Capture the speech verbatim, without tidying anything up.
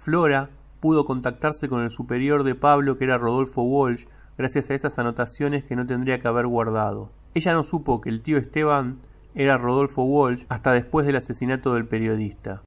Flora pudo contactarse con el superior de Pablo, que era Rodolfo Walsh, gracias a esas anotaciones que no tendría que haber guardado. Ella no supo que el tío Esteban era Rodolfo Walsh hasta después del asesinato del periodista.